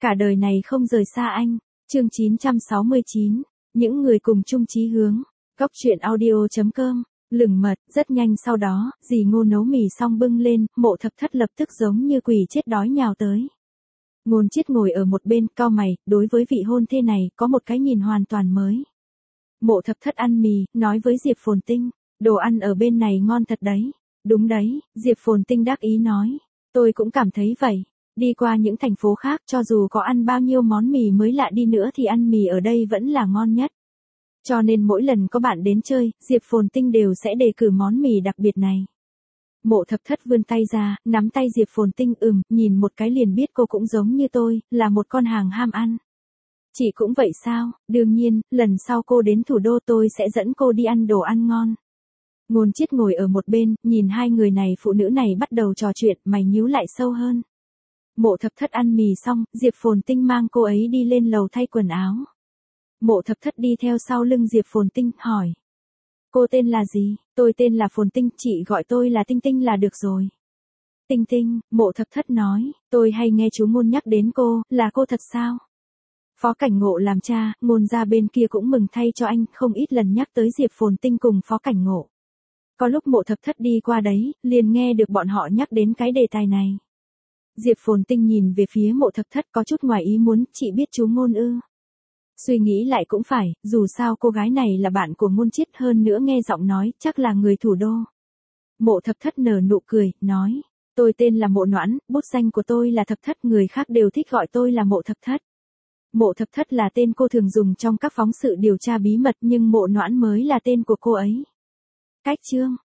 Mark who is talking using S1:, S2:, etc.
S1: cả đời này không rời xa anh. Chương 969, những người cùng chung chí hướng. Góc truyện audio.com. Lừng mật, rất nhanh sau đó, dì Ngô nấu mì xong bưng lên, Mộ Thập Thất lập tức giống như quỷ chết đói nhào tới. Ngôn Chiết ngồi ở một bên, cau mày, đối với vị hôn thê này, có một cái nhìn hoàn toàn mới. Mộ Thập Thất ăn mì, nói với Diệp Phồn Tinh, đồ ăn ở bên này ngon thật đấy. Đúng đấy, Diệp Phồn Tinh đắc ý nói, tôi cũng cảm thấy vậy. Đi qua những thành phố khác, cho dù có ăn bao nhiêu món mì mới lạ đi nữa thì ăn mì ở đây vẫn là ngon nhất. Cho nên mỗi lần có bạn đến chơi, Diệp Phồn Tinh đều sẽ đề cử món mì đặc biệt này. Mộ Thập Thất vươn tay ra, nắm tay Diệp Phồn Tinh, nhìn một cái liền biết cô cũng giống như tôi, là một con hàng ham ăn. Chị cũng vậy sao? Đương nhiên, lần sau cô đến thủ đô tôi sẽ dẫn cô đi ăn đồ ăn ngon. Ngôn Chiết ngồi ở một bên, nhìn hai người này phụ nữ này bắt đầu trò chuyện, mày nhíu lại sâu hơn. Mộ Thập Thất ăn mì xong, Diệp Phồn Tinh mang cô ấy đi lên lầu thay quần áo. Mộ Thập Thất đi theo sau lưng Diệp Phồn Tinh, hỏi. Cô tên là gì? Tôi tên là Phồn Tinh, chị gọi tôi là Tinh Tinh là được rồi. Tinh Tinh, Mộ Thập Thất nói, tôi hay nghe chú Ngôn nhắc đến cô, là cô thật sao? Phó Cảnh Ngộ làm cha, Ngôn gia bên kia cũng mừng thay cho anh, không ít lần nhắc tới Diệp Phồn Tinh cùng Phó Cảnh Ngộ. Có lúc Mộ Thập Thất đi qua đấy, liền nghe được bọn họ nhắc đến cái đề tài này. Diệp Phồn Tinh nhìn về phía Mộ Thập Thất có chút ngoài ý muốn, chị biết chú Ngôn ư? Suy nghĩ lại cũng phải, dù sao cô gái này là bạn của Ngôn Chiết, hơn nữa nghe giọng nói, chắc là người thủ đô. Mộ Thập Thất nở nụ cười, nói, tôi tên là Mộ Noãn, bút danh của tôi là Thập Thất, người khác đều thích gọi tôi là Mộ Thập Thất. Mộ Thập Thất là tên cô thường dùng trong các phóng sự điều tra bí mật, nhưng Mộ Noãn mới là tên của cô ấy. Cách chương,